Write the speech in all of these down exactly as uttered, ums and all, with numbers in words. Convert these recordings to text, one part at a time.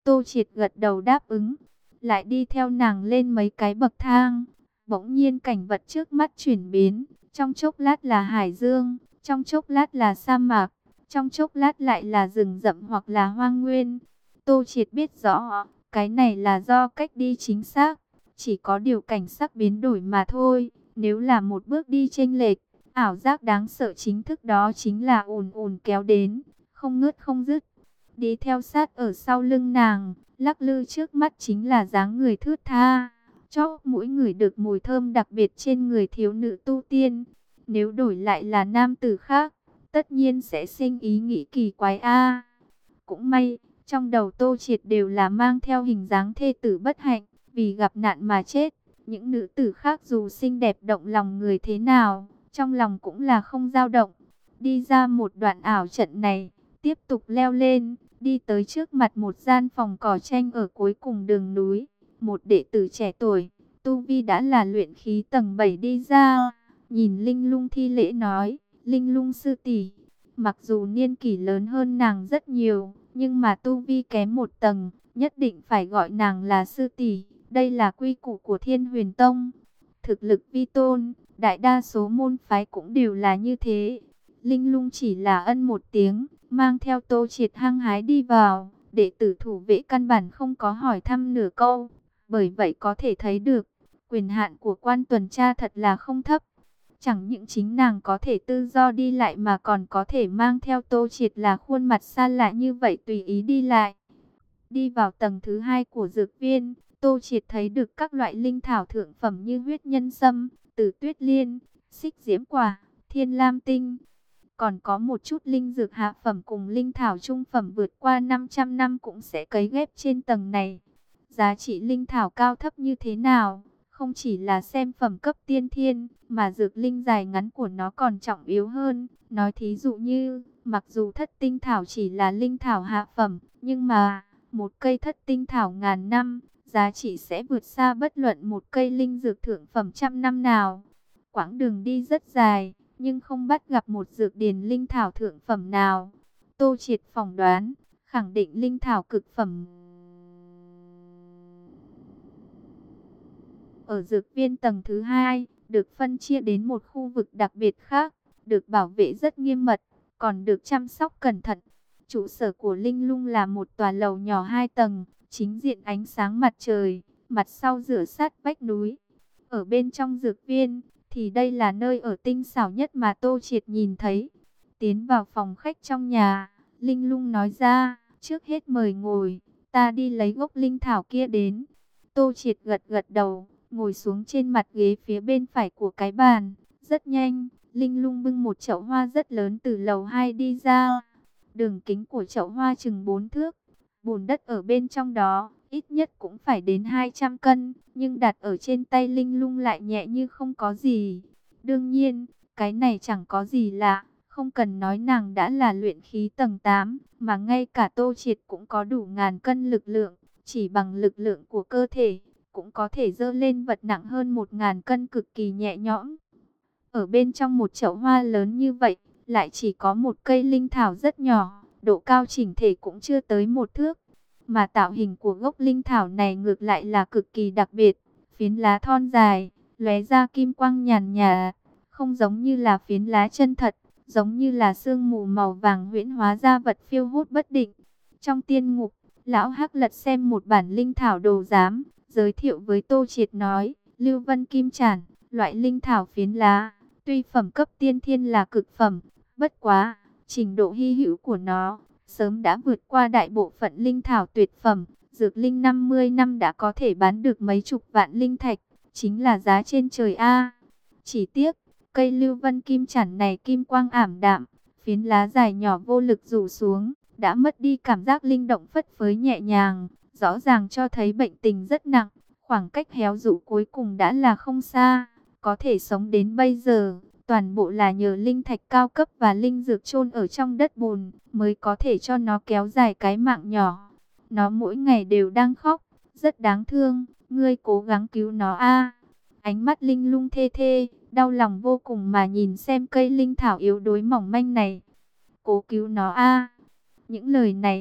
Tô Triệt gật đầu đáp ứng, lại đi theo nàng lên mấy cái bậc thang. Bỗng nhiên cảnh vật trước mắt chuyển biến, trong chốc lát là hải dương, trong chốc lát là sa mạc, trong chốc lát lại là rừng rậm hoặc là hoang nguyên. Tô Triệt biết rõ, cái này là do cách đi chính xác, chỉ có điều cảnh sắc biến đổi mà thôi. Nếu là một bước đi chênh lệch, ảo giác đáng sợ chính thức đó chính là ùn ùn kéo đến, không ngớt không dứt. Đi theo sát ở sau lưng nàng, lắc lư trước mắt chính là dáng người thướt tha, chóp mũi người được mùi thơm đặc biệt trên người thiếu nữ tu tiên. Nếu đổi lại là nam tử khác, tất nhiên sẽ sinh ý nghĩ kỳ quái a. Cũng may, trong đầu Tô Triệt đều là mang theo hình dáng thê tử bất hạnh, vì gặp nạn mà chết. Những nữ tử khác dù xinh đẹp động lòng người thế nào, trong lòng cũng là không dao động. Đi ra một đoạn ảo trận này, tiếp tục leo lên, đi tới trước mặt một gian phòng cỏ tranh ở cuối cùng đường núi. Một đệ tử trẻ tuổi, tu vi đã là luyện khí tầng bảy đi ra, nhìn Linh Lung thi lễ nói, Linh Lung sư tỷ, mặc dù niên kỷ lớn hơn nàng rất nhiều, nhưng mà tu vi kém một tầng, nhất định phải gọi nàng là sư tỷ. Đây là quy củ của Thiên Huyền Tông. Thực lực vi tôn, đại đa số môn phái cũng đều là như thế. Linh Lung chỉ là ân một tiếng, mang theo Tô Triệt hăng hái đi vào. Đệ tử thủ vệ căn bản không có hỏi thăm nửa câu. Bởi vậy có thể thấy được, quyền hạn của quan tuần tra thật là không thấp. Chẳng những chính nàng có thể tự do đi lại mà còn có thể mang theo Tô Triệt là khuôn mặt xa lạ như vậy tùy ý đi lại. Đi vào tầng thứ hai của dược viên, Tô Triệt thấy được các loại linh thảo thượng phẩm như huyết nhân sâm, tử tuyết liên, xích diễm quả, thiên lam tinh. Còn có một chút linh dược hạ phẩm cùng linh thảo trung phẩm vượt qua năm trăm năm cũng sẽ cấy ghép trên tầng này. Giá trị linh thảo cao thấp như thế nào, không chỉ là xem phẩm cấp tiên thiên, mà dược linh dài ngắn của nó còn trọng yếu hơn. Nói thí dụ như, mặc dù thất tinh thảo chỉ là linh thảo hạ phẩm, nhưng mà một cây thất tinh thảo ngàn năm, giá trị sẽ vượt xa bất luận một cây linh dược thượng phẩm trăm năm nào. Quãng đường đi rất dài, nhưng không bắt gặp một dược điển linh thảo thượng phẩm nào. Tô Triệt phỏng đoán, khẳng định linh thảo cực phẩm. Ở dược viên tầng thứ hai, được phân chia đến một khu vực đặc biệt khác, được bảo vệ rất nghiêm mật, còn được chăm sóc cẩn thận. Trụ sở của Linh Lung là một tòa lầu nhỏ hai tầng, chính diện ánh sáng mặt trời, mặt sau rửa sát vách núi. Ở bên trong dược viên, thì đây là nơi ở tinh xảo nhất mà Tô Triệt nhìn thấy. Tiến vào phòng khách trong nhà, Linh Lung nói ra, trước hết mời ngồi, ta đi lấy gốc linh thảo kia đến. Tô Triệt gật gật đầu, ngồi xuống trên mặt ghế phía bên phải của cái bàn. Rất nhanh, Linh Lung bưng một chậu hoa rất lớn từ lầu hai đi ra. Đường kính của chậu hoa chừng bốn thước. Bùn đất ở bên trong đó, ít nhất cũng phải đến hai trăm cân. Nhưng đặt ở trên tay Linh Lung lại nhẹ như không có gì. Đương nhiên, cái này chẳng có gì lạ. Không cần nói nàng đã là luyện khí tầng tám. Mà ngay cả Tô Triệt cũng có đủ ngàn cân lực lượng. Chỉ bằng lực lượng của cơ thể, cũng có thể dơ lên vật nặng hơn một ngàn cân cực kỳ nhẹ nhõm. Ở bên trong một chậu hoa lớn như vậy, lại chỉ có một cây linh thảo rất nhỏ, độ cao chỉnh thể cũng chưa tới một thước. Mà tạo hình của gốc linh thảo này ngược lại là cực kỳ đặc biệt, phiến lá thon dài, lóe ra kim quang nhàn nhạt, không giống như là phiến lá chân thật, giống như là sương mù màu vàng huyễn hóa ra vật phiêu hốt bất định. Trong tiên ngục, lão Hắc lật xem một bản linh thảo đồ giám, giới thiệu với Tô Triệt nói, Lưu Vân Kim Chản, loại linh thảo phiến lá, tuy phẩm cấp tiên thiên là cực phẩm, bất quá, trình độ hy hữu của nó sớm đã vượt qua đại bộ phận linh thảo tuyệt phẩm. Dược linh năm mươi năm đã có thể bán được mấy chục vạn linh thạch, chính là giá trên trời a. Chỉ tiếc, cây Lưu Vân Kim Chản này kim quang ảm đạm, phiến lá dài nhỏ vô lực rủ xuống, đã mất đi cảm giác linh động phất phới nhẹ nhàng, rõ ràng cho thấy bệnh tình rất nặng, khoảng cách héo rũ cuối cùng đã là không xa. Có thể sống đến bây giờ, toàn bộ là nhờ linh thạch cao cấp và linh dược chôn ở trong đất bùn, mới có thể cho nó kéo dài cái mạng nhỏ. Nó mỗi ngày đều đang khóc, rất đáng thương, ngươi cố gắng cứu nó a. Ánh mắt Linh Lung thê thê, đau lòng vô cùng mà nhìn xem cây linh thảo yếu đuối mỏng manh này. Cố cứu nó a. Những lời này,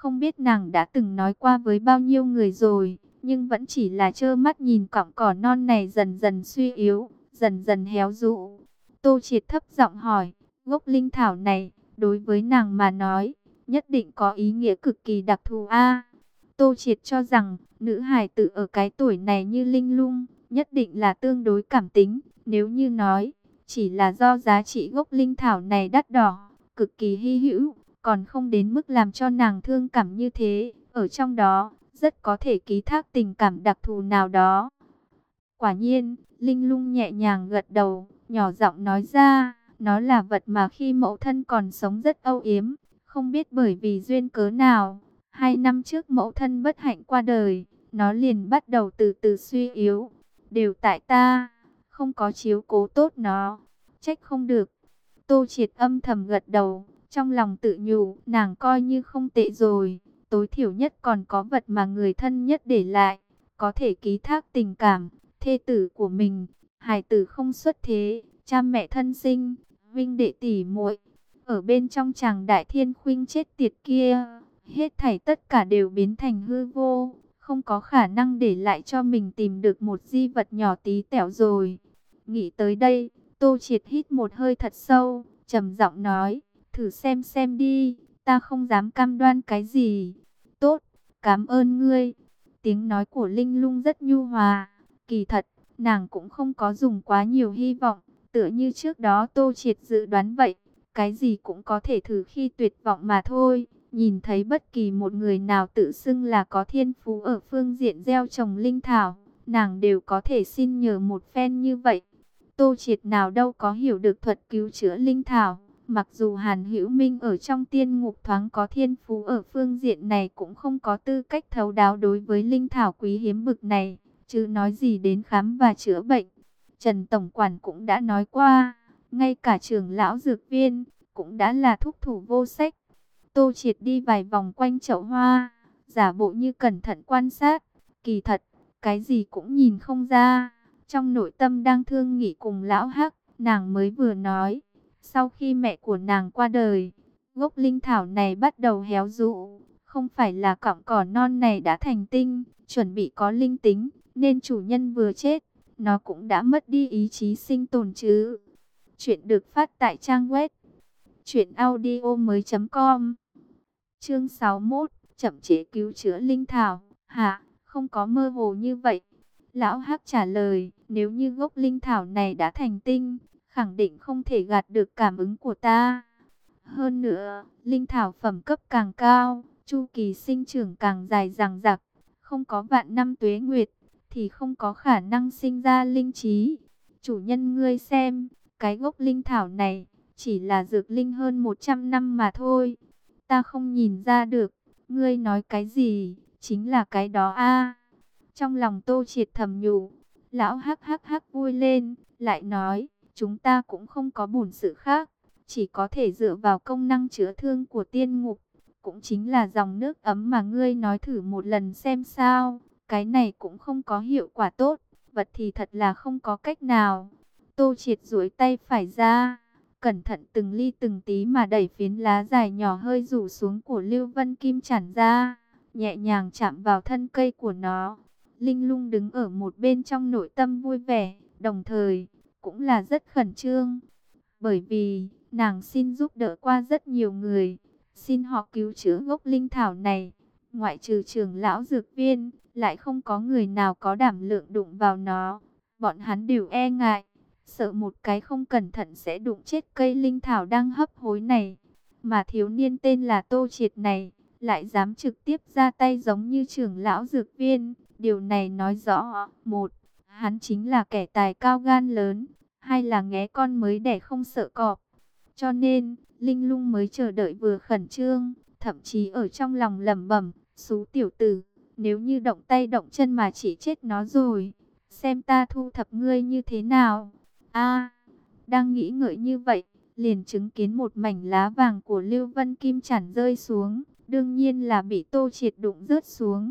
Không biết nàng đã từng nói qua với bao nhiêu người rồi, nhưng vẫn chỉ là trơ mắt nhìn cọng cỏ non này dần dần suy yếu, dần dần héo rũ. Tô Triệt thấp giọng hỏi, gốc linh thảo này, đối với nàng mà nói, nhất định có ý nghĩa cực kỳ đặc thù a. Tô Triệt cho rằng, nữ hài tử ở cái tuổi này như Linh Lung, nhất định là tương đối cảm tính. Nếu như nói, chỉ là do giá trị gốc linh thảo này đắt đỏ, cực kỳ hy hữu, còn không đến mức làm cho nàng thương cảm như thế. Ở trong đó, rất có thể ký thác tình cảm đặc thù nào đó. Quả nhiên, Linh Lung nhẹ nhàng gật đầu, nhỏ giọng nói ra, nó là vật mà khi mẫu thân còn sống rất âu yếm, không biết bởi vì duyên cớ nào. Hai năm trước mẫu thân bất hạnh qua đời, nó liền bắt đầu từ từ suy yếu. Đều tại ta, không có chiếu cố tốt nó, trách không được. Tô Triệt âm thầm gật đầu, trong lòng tự nhủ, nàng coi như không tệ rồi. Tối thiểu nhất còn có vật mà người thân nhất để lại, có thể ký thác tình cảm. Thê tử của mình, hài tử không xuất thế, cha mẹ thân sinh, huynh đệ tỷ muội, ở bên trong chàng đại thiên khuynh chết tiệt kia, hết thảy tất cả đều biến thành hư vô, không có khả năng để lại cho mình tìm được một di vật nhỏ tí tẹo rồi. Nghĩ tới đây, Tô Triệt hít một hơi thật sâu, trầm giọng nói, thử xem xem đi, ta không dám cam đoan cái gì. Tốt, cảm ơn ngươi. Tiếng nói của Linh Lung rất nhu hòa. Kỳ thật, nàng cũng không có dùng quá nhiều hy vọng, tựa như trước đó Tô Triệt dự đoán vậy, cái gì cũng có thể thử khi tuyệt vọng mà thôi. Nhìn thấy bất kỳ một người nào tự xưng là có thiên phú ở phương diện gieo trồng linh thảo, nàng đều có thể xin nhờ một phen như vậy. Tô Triệt nào đâu có hiểu được thuật cứu chữa linh thảo, mặc dù Hàn Hữu Minh ở trong tiên ngục thoáng có thiên phú ở phương diện này cũng không có tư cách thấu đáo đối với linh thảo quý hiếm bực này, chứ nói gì đến khám và chữa bệnh. Trần Tổng Quản cũng đã nói qua, ngay cả trưởng lão dược viên cũng đã là thúc thủ vô sách. Tô Triệt đi vài vòng quanh chậu hoa, giả bộ như cẩn thận quan sát, kỳ thật, cái gì cũng nhìn không ra. Trong nội tâm đang thương nghị cùng lão Hắc, nàng mới vừa nói, sau khi mẹ của nàng qua đời, gốc linh thảo này bắt đầu héo rũ, không phải là cọng cỏ non này đã thành tinh, chuẩn bị có linh tính, nên chủ nhân vừa chết, nó cũng đã mất đi ý chí sinh tồn chứ. Chuyện được phát tại trang web truyện audio mới chấm com. Chương sáu mươi mốt, chậm chế cứu chữa linh thảo. Hả, không có mơ hồ như vậy. Lão Hắc trả lời, nếu như gốc linh thảo này đã thành tinh, khẳng định không thể gạt được cảm ứng của ta. Hơn nữa, linh thảo phẩm cấp càng cao, chu kỳ sinh trưởng càng dài dằng dặc, không có vạn năm tuế nguyệt, thì không có khả năng sinh ra linh trí. Chủ nhân ngươi xem, cái gốc linh thảo này, chỉ là dược linh hơn một trăm năm mà thôi. Ta không nhìn ra được, ngươi nói cái gì, chính là cái đó a. Trong lòng Tô Triệt thầm nhủ, lão hắc hắc hắc vui lên, lại nói, chúng ta cũng không có bổn sự khác, chỉ có thể dựa vào công năng chữa thương của tiên ngục, cũng chính là dòng nước ấm mà ngươi nói thử một lần xem sao, cái này cũng không có hiệu quả tốt, vật thì thật là không có cách nào. Tô Triệt duỗi tay phải ra, cẩn thận từng ly từng tí mà đẩy phiến lá dài nhỏ hơi rủ xuống của Lưu Vân Kim chản ra, nhẹ nhàng chạm vào thân cây của nó. Linh Lung đứng ở một bên trong nội tâm vui vẻ, đồng thời cũng là rất khẩn trương. Bởi vì nàng xin giúp đỡ qua rất nhiều người, xin họ cứu chữa gốc linh thảo này. Ngoại trừ trưởng lão dược viên, lại không có người nào có đảm lượng đụng vào nó. Bọn hắn đều e ngại, sợ một cái không cẩn thận sẽ đụng chết cây linh thảo đang hấp hối này. Mà thiếu niên tên là Tô Triệt này, lại dám trực tiếp ra tay giống như trưởng lão dược viên. Điều này nói rõ, một, hắn chính là kẻ tài cao gan lớn, hai là nghé con mới đẻ không sợ cọp. Cho nên, Linh Lung mới chờ đợi vừa khẩn trương, thậm chí ở trong lòng lẩm bẩm, xú tiểu tử, nếu như động tay động chân mà chỉ chết nó rồi, xem ta thu thập ngươi như thế nào. A, đang nghĩ ngợi như vậy, liền chứng kiến một mảnh lá vàng của Lưu Vân Kim chản rơi xuống, đương nhiên là bị Tô Triệt đụng rớt xuống.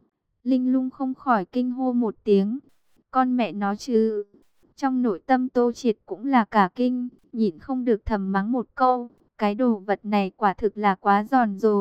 Linh Lung không khỏi kinh hô một tiếng, con mẹ nó chứ. Trong nội tâm Tô Triệt cũng là cả kinh, nhịn không được thầm mắng một câu, cái đồ vật này quả thực là quá giòn rồi,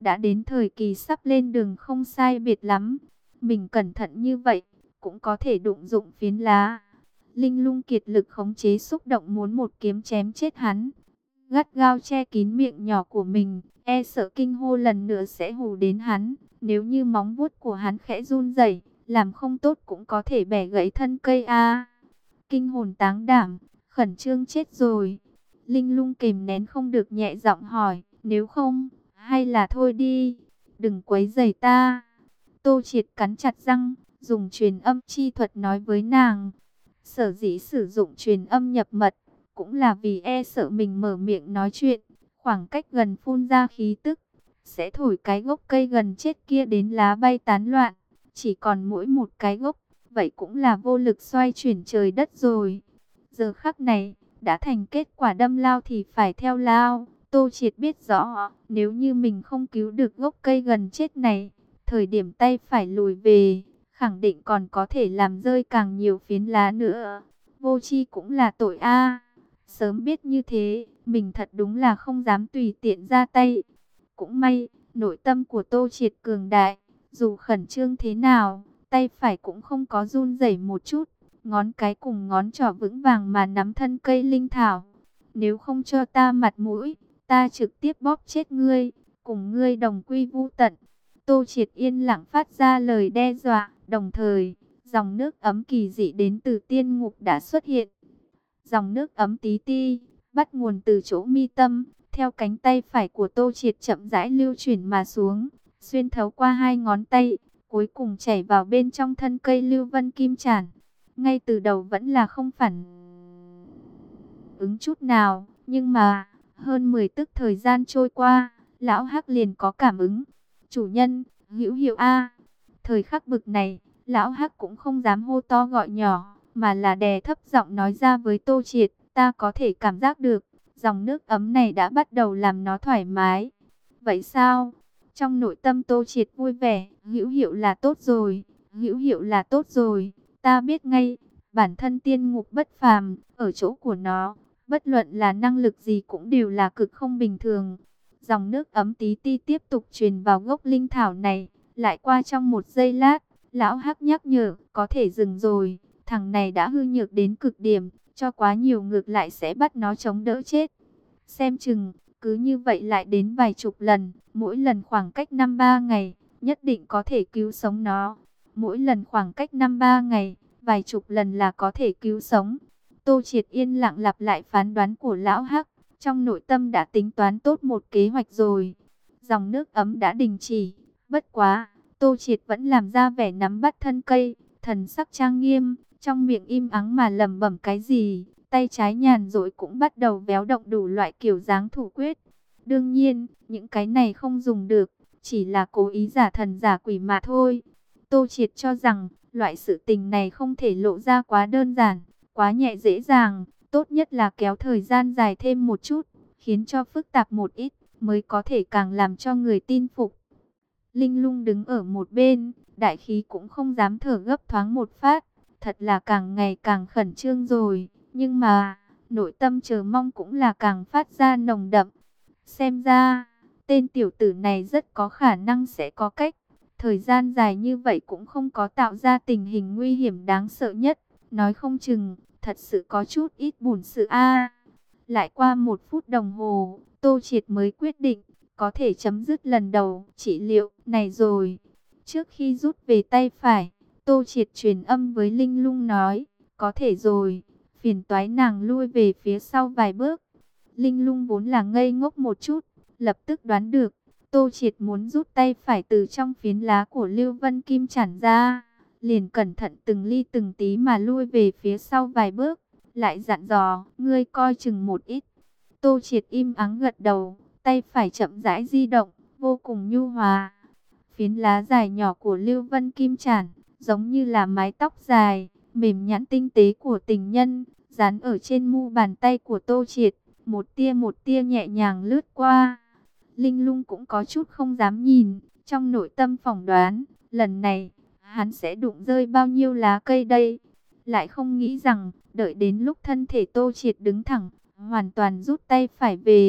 đã đến thời kỳ sắp lên đường không sai biệt lắm. Mình cẩn thận như vậy, cũng có thể đụng dụng phiến lá. Linh Lung kiệt lực khống chế xúc động muốn một kiếm chém chết hắn. Gắt gao che kín miệng nhỏ của mình, e sợ kinh hô lần nữa sẽ hù đến hắn. Nếu như móng vuốt của hắn khẽ run rẩy, làm không tốt cũng có thể bẻ gãy thân cây a. Kinh hồn táng đảm, khẩn trương chết rồi. Linh Lung kìm nén không được nhẹ giọng hỏi, nếu không, hay là thôi đi, đừng quấy rầy ta. Tô Triệt cắn chặt răng, dùng truyền âm chi thuật nói với nàng. Sở dĩ sử dụng truyền âm nhập mật, cũng là vì e sợ mình mở miệng nói chuyện, khoảng cách gần phun ra khí tức, sẽ thổi cái gốc cây gần chết kia đến lá bay tán loạn. Chỉ còn mỗi một cái gốc, vậy cũng là vô lực xoay chuyển trời đất rồi. Giờ khắc này, đã thành kết quả đâm lao thì phải theo lao. Tô Triệt biết rõ, nếu như mình không cứu được gốc cây gần chết này, thời điểm tay phải lùi về, khẳng định còn có thể làm rơi càng nhiều phiến lá nữa. Vô tri cũng là tội a. Sớm biết như thế, mình thật đúng là không dám tùy tiện ra tay. Cũng may, nội tâm của Tô Triệt cường đại, dù khẩn trương thế nào, tay phải cũng không có run rẩy một chút. Ngón cái cùng ngón trỏ vững vàng mà nắm thân cây linh thảo. Nếu không cho ta mặt mũi, ta trực tiếp bóp chết ngươi, cùng ngươi đồng quy vu tận. Tô Triệt yên lặng phát ra lời đe dọa, đồng thời, dòng nước ấm kỳ dị đến từ tiên ngục đã xuất hiện. Dòng nước ấm tí ti, bắt nguồn từ chỗ mi tâm, theo cánh tay phải của Tô Triệt chậm rãi lưu chuyển mà xuống, xuyên thấu qua hai ngón tay, cuối cùng chảy vào bên trong thân cây Lưu Vân Kim Chản. Ngay từ đầu vẫn là không phản ứng chút nào, nhưng mà, hơn mười tức thời gian trôi qua, lão Hắc liền có cảm ứng. Chủ nhân, hữu hiệu a. Thời khắc bực này, lão Hắc cũng không dám hô to gọi nhỏ, mà là đè thấp giọng nói ra với Tô Triệt, ta có thể cảm giác được, dòng nước ấm này đã bắt đầu làm nó thoải mái. Vậy sao? Trong nội tâm Tô Triệt vui vẻ, hữu hiệu là tốt rồi, hữu hiệu là tốt rồi, ta biết ngay, bản thân tiên ngục bất phàm, ở chỗ của nó, bất luận là năng lực gì cũng đều là cực không bình thường. Dòng nước ấm tí ti tiếp tục truyền vào gốc linh thảo này, lại qua trong một giây lát, lão Hắc nhắc nhở, có thể dừng rồi, thằng này đã hư nhược đến cực điểm, cho quá nhiều ngược lại sẽ bắt nó chống đỡ chết. Xem chừng, cứ như vậy lại đến vài chục lần, mỗi lần khoảng cách năm ba ngày, nhất định có thể cứu sống nó. Mỗi lần khoảng cách năm ba ngày, vài chục lần là có thể cứu sống. Tô Triệt yên lặng lặp lại phán đoán của lão Hắc, trong nội tâm đã tính toán tốt một kế hoạch rồi. Dòng nước ấm đã đình chỉ, bất quá, Tô Triệt vẫn làm ra vẻ nắm bắt thân cây, thần sắc trang nghiêm, trong miệng im ắng mà lẩm bẩm cái gì, tay trái nhàn rỗi cũng bắt đầu véo động đủ loại kiểu dáng thủ quyết. Đương nhiên, những cái này không dùng được, chỉ là cố ý giả thần giả quỷ mà thôi. Tô Triệt cho rằng, loại sự tình này không thể lộ ra quá đơn giản, quá nhẹ dễ dàng, tốt nhất là kéo thời gian dài thêm một chút, khiến cho phức tạp một ít, mới có thể càng làm cho người tin phục. Linh Lung đứng ở một bên, đại khí cũng không dám thở gấp thoáng một phát, thật là càng ngày càng khẩn trương rồi, nhưng mà, nội tâm chờ mong cũng là càng phát ra nồng đậm. Xem ra, tên tiểu tử này rất có khả năng sẽ có cách, thời gian dài như vậy cũng không có tạo ra tình hình nguy hiểm đáng sợ nhất, nói không chừng, thật sự có chút ít bùn sự a. Lại qua một phút đồng hồ, Tô Triệt mới quyết định, có thể chấm dứt lần đầu trị liệu này rồi. Trước khi rút về tay phải, Tô Triệt truyền âm với Linh Lung nói, có thể rồi, phiền toái nàng lui về phía sau vài bước. Linh Lung vốn là ngây ngốc một chút, lập tức đoán được, Tô Triệt muốn rút tay phải từ trong phiến lá của Lưu Vân Kim Chản ra, liền cẩn thận từng ly từng tí mà lui về phía sau vài bước, lại dặn dò, ngươi coi chừng một ít. Tô Triệt im ắng gật đầu, tay phải chậm rãi di động, vô cùng nhu hòa. Phiến lá dài nhỏ của Lưu Vân Kim Chản, giống như là mái tóc dài, mềm nhẵn tinh tế của tình nhân, dán ở trên mu bàn tay của Tô Triệt, một tia một tia nhẹ nhàng lướt qua. Linh Lung cũng có chút không dám nhìn, trong nội tâm phỏng đoán, lần này, hắn sẽ đụng rơi bao nhiêu lá cây đây. Lại không nghĩ rằng, đợi đến lúc thân thể Tô Triệt đứng thẳng, hoàn toàn rút tay phải về,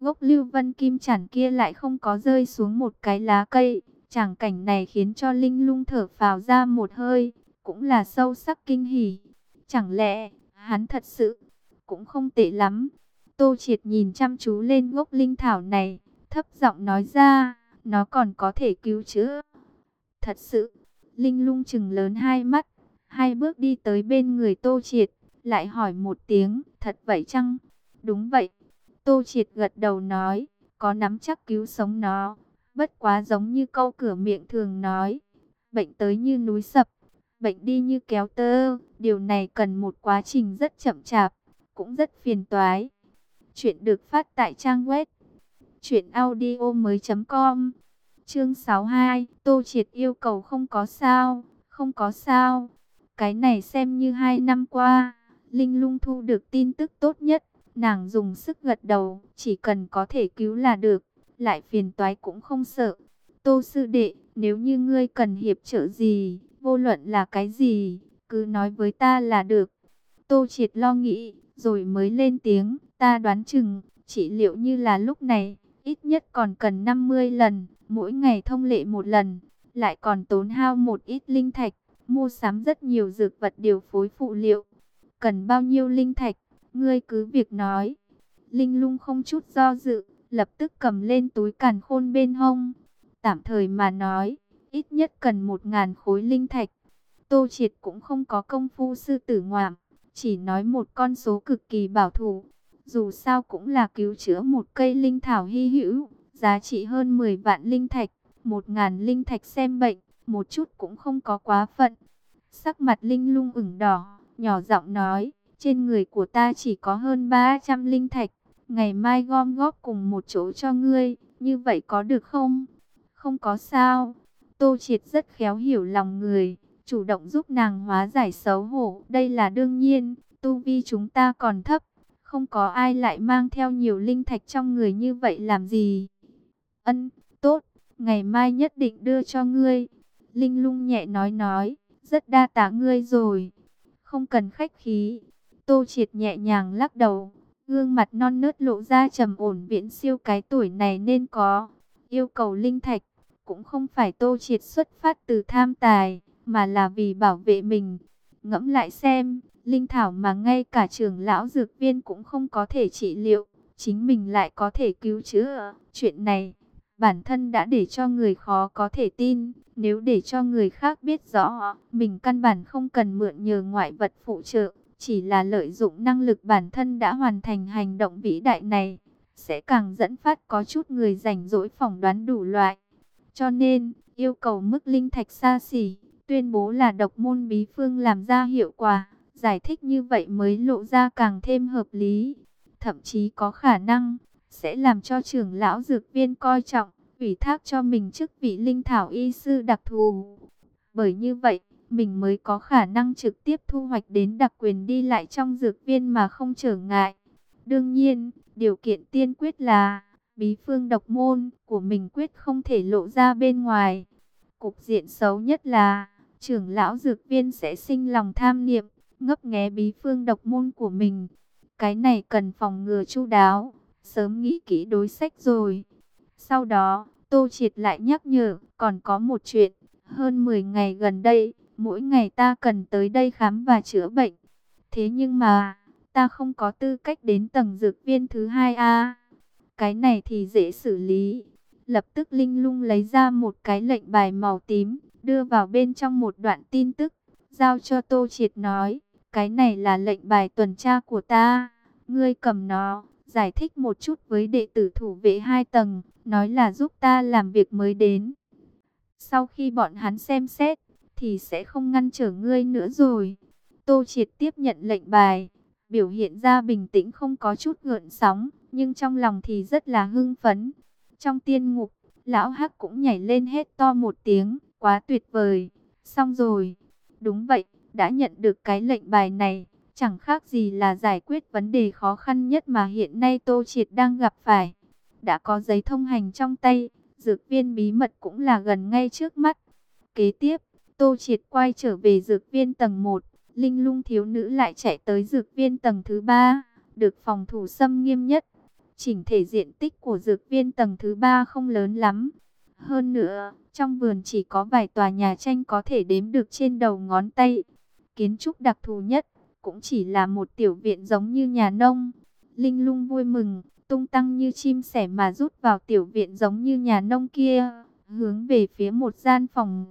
gốc Lưu Vân Kim Chản kia lại không có rơi xuống một cái lá cây. Tràng cảnh này khiến cho Linh Lung thở phào ra một hơi, cũng là sâu sắc kinh hỉ. Chẳng lẽ hắn thật sự cũng không tệ lắm. Tô Triệt nhìn chăm chú lên gốc linh thảo này, thấp giọng nói ra, nó còn có thể cứu chữa. Thật sự. Linh Lung trừng lớn hai mắt, hai bước đi tới bên người Tô Triệt, lại hỏi một tiếng, thật vậy chăng? Đúng vậy. Tô Triệt gật đầu nói, có nắm chắc cứu sống nó. Bất quá giống như câu cửa miệng thường nói, bệnh tới như núi sập, bệnh đi như kéo tơ. Điều này cần một quá trình rất chậm chạp, cũng rất phiền toái. Chuyện được phát tại trang web truyện audio mới chấm com. Chương sáu mươi hai, Tô Triệt yêu cầu không có sao, không có sao. Cái này xem như hai năm qua, Linh Lung thu được tin tức tốt nhất. Nàng dùng sức gật đầu, chỉ cần có thể cứu là được, lại phiền toái cũng không sợ. Tô sư đệ, nếu như ngươi cần hiệp trợ gì, vô luận là cái gì, cứ nói với ta là được. Tô Triệt lo nghĩ, rồi mới lên tiếng, ta đoán chừng, trị liệu như là lúc này, ít nhất còn cần năm mươi lần, mỗi ngày thông lệ một lần, lại còn tốn hao một ít linh thạch, mua sắm rất nhiều dược vật điều phối phụ liệu. Cần bao nhiêu linh thạch, ngươi cứ việc nói. Linh Lung không chút do dự, lập tức cầm lên túi càn khôn bên hông. Tạm thời mà nói, ít nhất cần một ngàn khối linh thạch. Tô Triệt cũng không có công phu sư tử ngoạm, chỉ nói một con số cực kỳ bảo thủ. Dù sao cũng là cứu chữa một cây linh thảo hy hữu, giá trị hơn mười vạn linh thạch, một ngàn linh thạch xem bệnh, một chút cũng không có quá phận. Sắc mặt Linh Lung ửng đỏ, nhỏ giọng nói, trên người của ta chỉ có hơn ba trăm linh thạch, ngày mai gom góp cùng một chỗ cho ngươi, như vậy có được không? Không có sao. Tô Triệt rất khéo hiểu lòng người, chủ động giúp nàng hóa giải xấu hổ, đây là đương nhiên, tu vi chúng ta còn thấp, không có ai lại mang theo nhiều linh thạch trong người như vậy làm gì. Ân, tốt, ngày mai nhất định đưa cho ngươi. Linh Lung nhẹ nói nói, rất đa tạ ngươi rồi. Không cần khách khí. Tô Triệt nhẹ nhàng lắc đầu, gương mặt non nớt lộ ra trầm ổn viễn siêu cái tuổi này nên có. Yêu cầu linh thạch, cũng không phải Tô Triệt xuất phát từ tham tài, mà là vì bảo vệ mình. Ngẫm lại xem, linh thảo mà ngay cả trưởng lão dược viên cũng không có thể trị liệu, chính mình lại có thể cứu chữa. Chuyện này, bản thân đã để cho người khó có thể tin. Nếu để cho người khác biết rõ, mình căn bản không cần mượn nhờ ngoại vật phụ trợ, chỉ là lợi dụng năng lực bản thân đã hoàn thành hành động vĩ đại này, sẽ càng dẫn phát có chút người rảnh rỗi phỏng đoán đủ loại. Cho nên, yêu cầu mức linh thạch xa xỉ, tuyên bố là độc môn bí phương làm ra hiệu quả, giải thích như vậy mới lộ ra càng thêm hợp lý. Thậm chí có khả năng, sẽ làm cho trưởng lão dược viên coi trọng, ủy thác cho mình chức vị linh thảo y sư đặc thù. Bởi như vậy, mình mới có khả năng trực tiếp thu hoạch đến đặc quyền đi lại trong dược viên mà không trở ngại. Đương nhiên, điều kiện tiên quyết là bí phương độc môn của mình quyết không thể lộ ra bên ngoài. Cục diện xấu nhất là trưởng lão dược viên sẽ sinh lòng tham niệm, ngấp nghé bí phương độc môn của mình. Cái này cần phòng ngừa chu đáo, sớm nghĩ kỹ đối sách rồi. Sau đó, Tô Triệt lại nhắc nhở, còn có một chuyện, hơn mười ngày gần đây, mỗi ngày ta cần tới đây khám và chữa bệnh. Thế nhưng mà, ta không có tư cách đến tầng dược viên thứ hai a. Cái này thì dễ xử lý. Lập tức Linh Lung lấy ra một cái lệnh bài màu tím, đưa vào bên trong một đoạn tin tức, giao cho Tô Triệt nói, cái này là lệnh bài tuần tra của ta, ngươi cầm nó, giải thích một chút với đệ tử thủ vệ hai tầng, nói là giúp ta làm việc mới đến. Sau khi bọn hắn xem xét, thì sẽ không ngăn trở ngươi nữa rồi. Tô Triệt tiếp nhận lệnh bài, biểu hiện ra bình tĩnh không có chút gợn sóng, nhưng trong lòng thì rất là hưng phấn. Trong tiên ngục, lão Hắc cũng nhảy lên hét to một tiếng, quá tuyệt vời, xong rồi. Đúng vậy, đã nhận được cái lệnh bài này, chẳng khác gì là giải quyết vấn đề khó khăn nhất mà hiện nay Tô Triệt đang gặp phải. Đã có giấy thông hành trong tay, dược viên bí mật cũng là gần ngay trước mắt. Kế tiếp, Tô Triệt quay trở về dược viên tầng một, Linh Lung thiếu nữ lại chạy tới dược viên tầng thứ ba, được phòng thủ xâm nghiêm nhất. Chỉnh thể diện tích của dược viên tầng thứ ba không lớn lắm. Hơn nữa, trong vườn chỉ có vài tòa nhà tranh có thể đếm được trên đầu ngón tay. Kiến trúc đặc thù nhất, cũng chỉ là một tiểu viện giống như nhà nông. Linh Lung vui mừng, tung tăng như chim sẻ mà rút vào tiểu viện giống như nhà nông kia, hướng về phía một gian phòng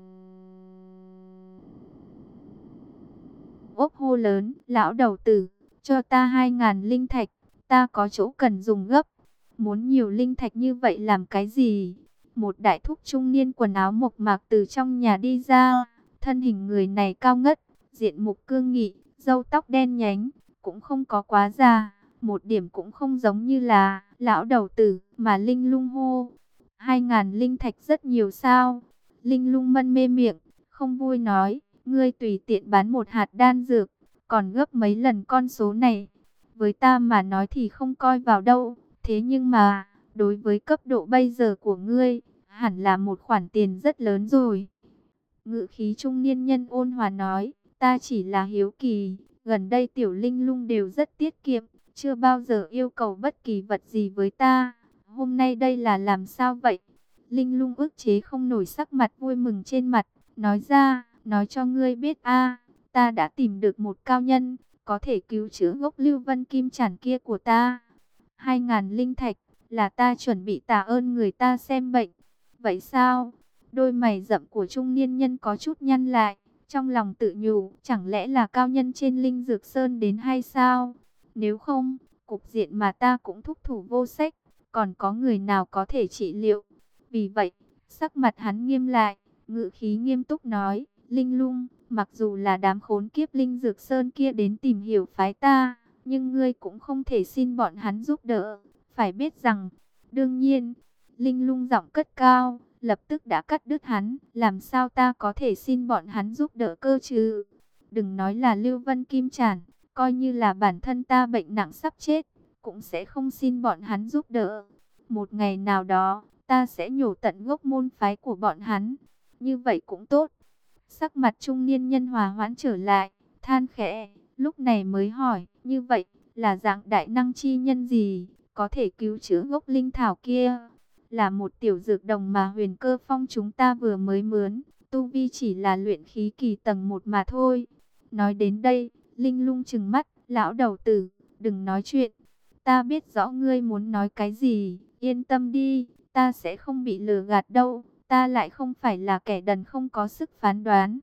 ốc hô lớn, lão đầu tử, cho ta hai ngàn linh thạch, ta có chỗ cần dùng gấp. Muốn nhiều linh thạch như vậy làm cái gì? Một đại thúc trung niên quần áo mộc mạc từ trong nhà đi ra, thân hình người này cao ngất, diện mục cương nghị, râu tóc đen nhánh, cũng không có quá già, một điểm cũng không giống như là lão đầu tử mà Linh Lung hô. Hai ngàn linh thạch rất nhiều sao? Linh Lung mân mê miệng, không vui nói, ngươi tùy tiện bán một hạt đan dược, còn gấp mấy lần con số này. Với ta mà nói thì không coi vào đâu, thế nhưng mà, đối với cấp độ bây giờ của ngươi, hẳn là một khoản tiền rất lớn rồi. Ngự khí trung niên nhân ôn hòa nói, ta chỉ là hiếu kỳ, gần đây tiểu Linh Lung đều rất tiết kiệm, chưa bao giờ yêu cầu bất kỳ vật gì với ta. Hôm nay đây là làm sao vậy? Linh Lung ức chế không nổi sắc mặt vui mừng trên mặt, nói ra, nói cho ngươi biết a, ta đã tìm được một cao nhân, có thể cứu chữa gốc Lưu Vân Kim Chản kia của ta. Hai ngàn linh thạch, là ta chuẩn bị tạ ơn người ta xem bệnh. Vậy sao? Đôi mày rậm của trung niên nhân có chút nhăn lại, trong lòng tự nhủ, chẳng lẽ là cao nhân trên Linh Dược Sơn đến hay sao? Nếu không, cục diện mà ta cũng thúc thủ vô sách, còn có người nào có thể trị liệu? Vì vậy, sắc mặt hắn nghiêm lại, ngự khí nghiêm túc nói, Linh Lung, mặc dù là đám khốn kiếp Linh Dược Sơn kia đến tìm hiểu phái ta, nhưng ngươi cũng không thể xin bọn hắn giúp đỡ. Phải biết rằng, đương nhiên, Linh Lung giọng cất cao, lập tức đã cắt đứt hắn, làm sao ta có thể xin bọn hắn giúp đỡ cơ chứ? Đừng nói là Lưu Vân Kim Chản, coi như là bản thân ta bệnh nặng sắp chết, cũng sẽ không xin bọn hắn giúp đỡ. Một ngày nào đó, ta sẽ nhổ tận gốc môn phái của bọn hắn, như vậy cũng tốt. Sắc mặt trung niên nhân hòa hoãn trở lại, than khẽ, lúc này mới hỏi, như vậy, là dạng đại năng chi nhân gì, có thể cứu chữa gốc linh thảo kia? Là một tiểu dược đồng mà Huyền Cơ Phong chúng ta vừa mới mướn, tu vi chỉ là luyện khí kỳ tầng một mà thôi. Nói đến đây, Linh Lung trừng mắt, lão đầu tử, đừng nói chuyện. Ta biết rõ ngươi muốn nói cái gì, yên tâm đi, ta sẽ không bị lừa gạt đâu, ta lại không phải là kẻ đần không có sức phán đoán.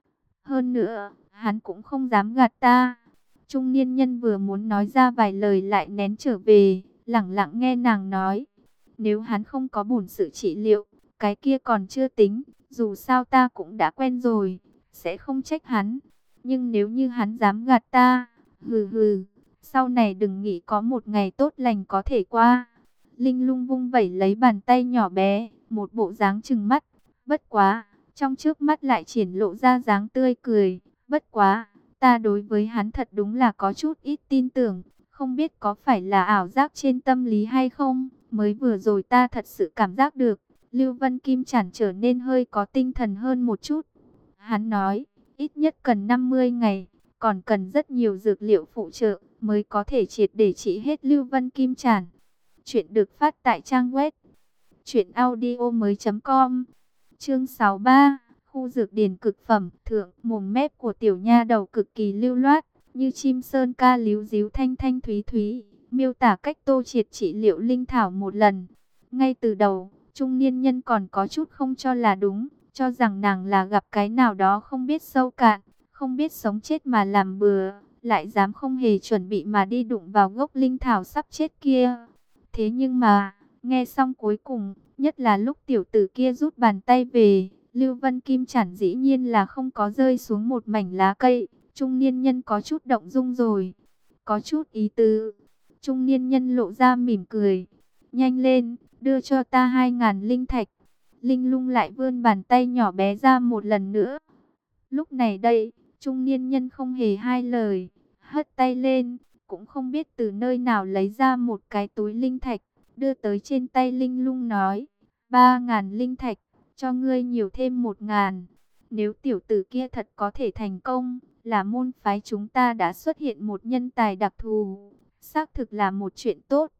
Hơn nữa, hắn cũng không dám gạt ta. Trung niên nhân vừa muốn nói ra vài lời lại nén trở về, lẳng lặng nghe nàng nói. Nếu hắn không có bổn sự trị liệu, cái kia còn chưa tính, dù sao ta cũng đã quen rồi, sẽ không trách hắn. Nhưng nếu như hắn dám gạt ta, hừ hừ, sau này đừng nghĩ có một ngày tốt lành có thể qua. Linh Lung vung vẩy lấy bàn tay nhỏ bé, một bộ dáng trừng mắt, bất quá, trong trước mắt lại triển lộ ra dáng tươi cười, bất quá, ta đối với hắn thật đúng là có chút ít tin tưởng, không biết có phải là ảo giác trên tâm lý hay không, mới vừa rồi ta thật sự cảm giác được, Lưu Vân Kim Chản trở nên hơi có tinh thần hơn một chút. Hắn nói, ít nhất cần năm mươi ngày, còn cần rất nhiều dược liệu phụ trợ, mới có thể triệt để trị hết Lưu Vân Kim Chản. Chuyện được phát tại trang web truyện audio mới chấm com. Chương sáu mươi ba, khu dược điển cực phẩm, thượng, mồm mép của tiểu nha đầu cực kỳ lưu loát, như chim sơn ca líu díu thanh thanh thúy thúy, miêu tả cách Tô Triệt trị liệu linh thảo một lần. Ngay từ đầu, trung niên nhân còn có chút không cho là đúng, cho rằng nàng là gặp cái nào đó không biết sâu cạn, không biết sống chết mà làm bừa, lại dám không hề chuẩn bị mà đi đụng vào gốc linh thảo sắp chết kia. Thế nhưng mà, nghe xong cuối cùng, nhất là lúc tiểu tử kia rút bàn tay về, Lưu Vân Kim Chản dĩ nhiên là không có rơi xuống một mảnh lá cây. Trung niên nhân có chút động dung rồi, có chút ý tứ. Trung niên nhân lộ ra mỉm cười, nhanh lên, đưa cho ta hai ngàn linh thạch. Linh Lung lại vươn bàn tay nhỏ bé ra một lần nữa. Lúc này đây, trung niên nhân không hề hai lời, hất tay lên, cũng không biết từ nơi nào lấy ra một cái túi linh thạch, đưa tới trên tay Linh Lung nói, ba ngàn linh thạch, cho ngươi nhiều thêm một ngàn. Nếu tiểu tử kia thật có thể thành công, là môn phái chúng ta đã xuất hiện một nhân tài đặc thù, xác thực là một chuyện tốt.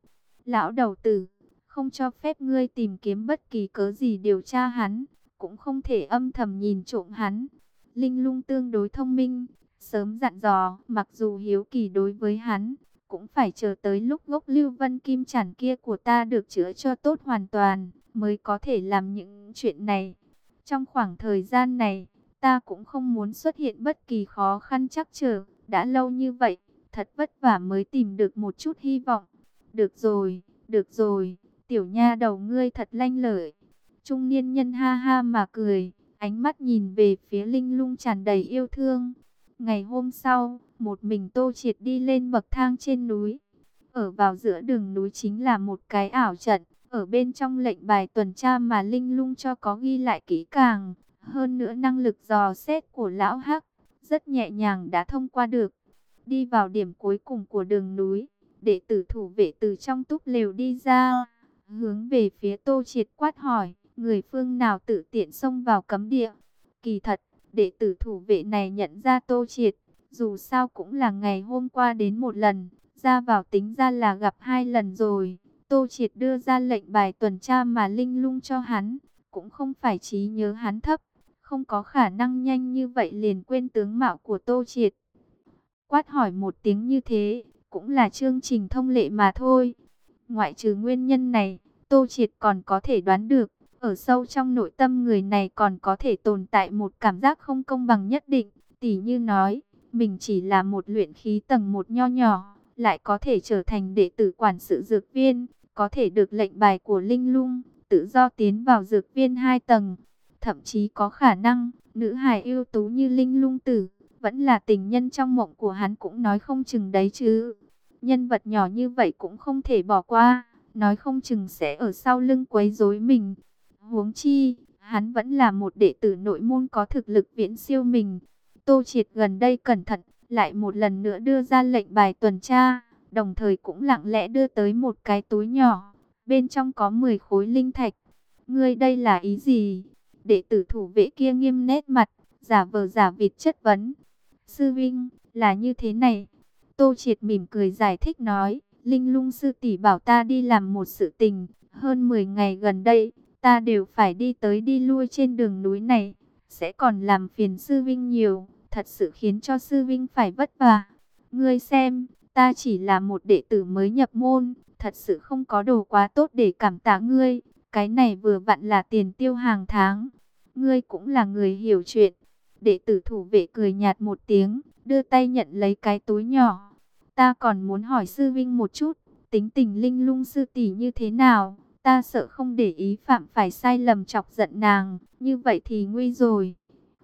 Lão đầu tử, không cho phép ngươi tìm kiếm bất kỳ cớ gì điều tra hắn, cũng không thể âm thầm nhìn trộm hắn. Linh Lung tương đối thông minh, sớm dặn dò, mặc dù hiếu kỳ đối với hắn, cũng phải chờ tới lúc gốc Lưu Vân Kim Chản kia của ta được chữa cho tốt hoàn toàn, mới có thể làm những chuyện này. Trong khoảng thời gian này, ta cũng không muốn xuất hiện bất kỳ khó khăn trắc trở, đã lâu như vậy, thật vất vả mới tìm được một chút hy vọng. Được rồi, được rồi, tiểu nha đầu ngươi thật lanh lợi. Trung niên nhân ha ha mà cười, ánh mắt nhìn về phía Linh Lung tràn đầy yêu thương. Ngày hôm sau, một mình Tô Triệt đi lên bậc thang trên núi. Ở vào giữa đường núi chính là một cái ảo trận. Ở bên trong lệnh bài tuần tra mà Linh Lung cho có ghi lại kỹ càng. Hơn nữa năng lực dò xét của lão Hắc, rất nhẹ nhàng đã thông qua được. Đi vào điểm cuối cùng của đường núi, đệ tử thủ vệ từ trong túp lều đi ra. Hướng về phía Tô Triệt quát hỏi, người phương nào tự tiện xông vào cấm địa. Kỳ thật, đệ tử thủ vệ này nhận ra Tô Triệt, dù sao cũng là ngày hôm qua đến một lần, ra vào tính ra là gặp hai lần rồi. Tô Triệt đưa ra lệnh bài tuần tra mà Linh Lung cho hắn, cũng không phải trí nhớ hắn thấp, không có khả năng nhanh như vậy liền quên tướng mạo của Tô Triệt. Quát hỏi một tiếng như thế, cũng là chương trình thông lệ mà thôi. Ngoại trừ nguyên nhân này, Tô Triệt còn có thể đoán được, ở sâu trong nội tâm người này còn có thể tồn tại một cảm giác không công bằng nhất định. Tỉ như nói, mình chỉ là một luyện khí tầng một nho nhỏ, lại có thể trở thành đệ tử quản sự dược viên, có thể được lệnh bài của Linh Lung, tự do tiến vào dược viên hai tầng. Thậm chí có khả năng, nữ hài ưu tú như Linh Lung tử, vẫn là tình nhân trong mộng của hắn cũng nói không chừng đấy chứ. Nhân vật nhỏ như vậy cũng không thể bỏ qua, nói không chừng sẽ ở sau lưng quấy rối mình. Huống chi, hắn vẫn là một đệ tử nội môn có thực lực viễn siêu mình. Tô Triệt gần đây cẩn thận, lại một lần nữa đưa ra lệnh bài tuần tra, đồng thời cũng lặng lẽ đưa tới một cái túi nhỏ, bên trong có mười khối linh thạch. Ngươi đây là ý gì? Đệ tử thủ vệ kia nghiêm nét mặt, giả vờ giả vịt chất vấn. Sư vinh, là như thế này. Tô Triệt mỉm cười giải thích nói, Linh Lung sư tỷ bảo ta đi làm một sự tình, hơn mười ngày gần đây, ta đều phải đi tới đi lui trên đường núi này, sẽ còn làm phiền sư vinh nhiều, thật sự khiến cho sư vinh phải vất vả. Ngươi xem, ta chỉ là một đệ tử mới nhập môn, thật sự không có đồ quá tốt để cảm tạ ngươi, cái này vừa vặn là tiền tiêu hàng tháng. Ngươi cũng là người hiểu chuyện. Đệ tử thủ vệ cười nhạt một tiếng, đưa tay nhận lấy cái túi nhỏ. Ta còn muốn hỏi sư vinh một chút, tính tình Linh Lung sư tỷ như thế nào? Ta sợ không để ý phạm phải sai lầm chọc giận nàng, như vậy thì nguy rồi.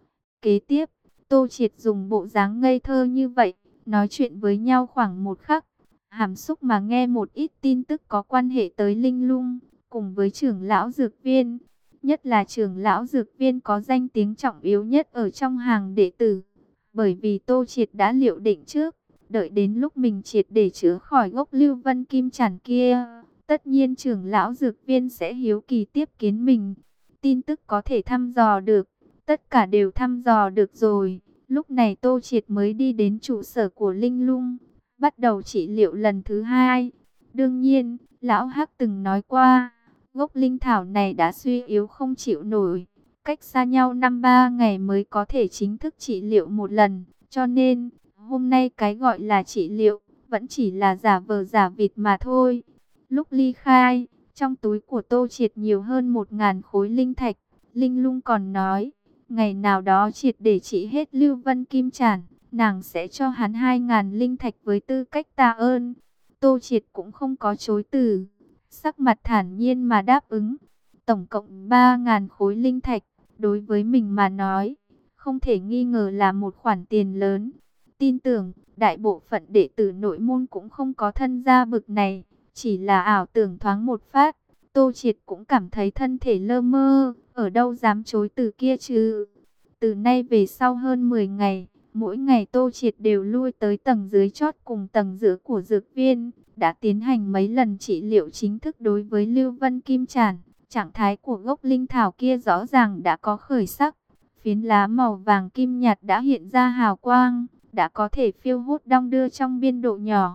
Kế tiếp, Tô Triệt dùng bộ dáng ngây thơ như vậy, nói chuyện với nhau khoảng một khắc, hàm xúc mà nghe một ít tin tức có quan hệ tới Linh Lung, cùng với trưởng lão dược viên. Nhất là trưởng lão dược viên có danh tiếng trọng yếu nhất ở trong hàng đệ tử. Bởi vì Tô Triệt đã liệu định trước, đợi đến lúc mình triệt để chữa khỏi gốc Lưu Vân Kim Chản kia, tất nhiên trưởng lão dược viên sẽ hiếu kỳ tiếp kiến mình. Tin tức có thể thăm dò được, tất cả đều thăm dò được rồi. Lúc này Tô Triệt mới đi đến trụ sở của Linh Lung, bắt đầu trị liệu lần thứ hai. Đương nhiên, lão Hắc từng nói qua, gốc linh thảo này đã suy yếu không chịu nổi, cách xa nhau năm ba ngày mới có thể chính thức trị liệu một lần, cho nên hôm nay cái gọi là trị liệu vẫn chỉ là giả vờ giả vịt mà thôi. Lúc ly khai, trong túi của Tô Triệt nhiều hơn một ngàn khối linh thạch. Linh Lung còn nói, ngày nào đó triệt để trị hết Lưu Vân Kim Chản, nàng sẽ cho hắn hai ngàn linh thạch với tư cách tạ ơn. Tô Triệt cũng không có chối từ, sắc mặt thản nhiên mà đáp ứng. Tổng cộng ba ngàn khối linh thạch, đối với mình mà nói, không thể nghi ngờ là một khoản tiền lớn. Tin tưởng, đại bộ phận đệ tử nội môn cũng không có thân gia bực này, chỉ là ảo tưởng thoáng một phát. Tô Triệt cũng cảm thấy thân thể lơ mơ, ở đâu dám chối từ kia chứ. Từ nay về sau hơn mười ngày, mỗi ngày Tô Triệt đều lui tới tầng dưới chót cùng tầng giữa của dược viên, đã tiến hành mấy lần trị liệu chính thức đối với Lưu Vân Kim Chản. Trạng thái của gốc linh thảo kia rõ ràng đã có khởi sắc, phiến lá màu vàng kim nhạt đã hiện ra hào quang, đã có thể phiêu hốt đong đưa trong biên độ nhỏ,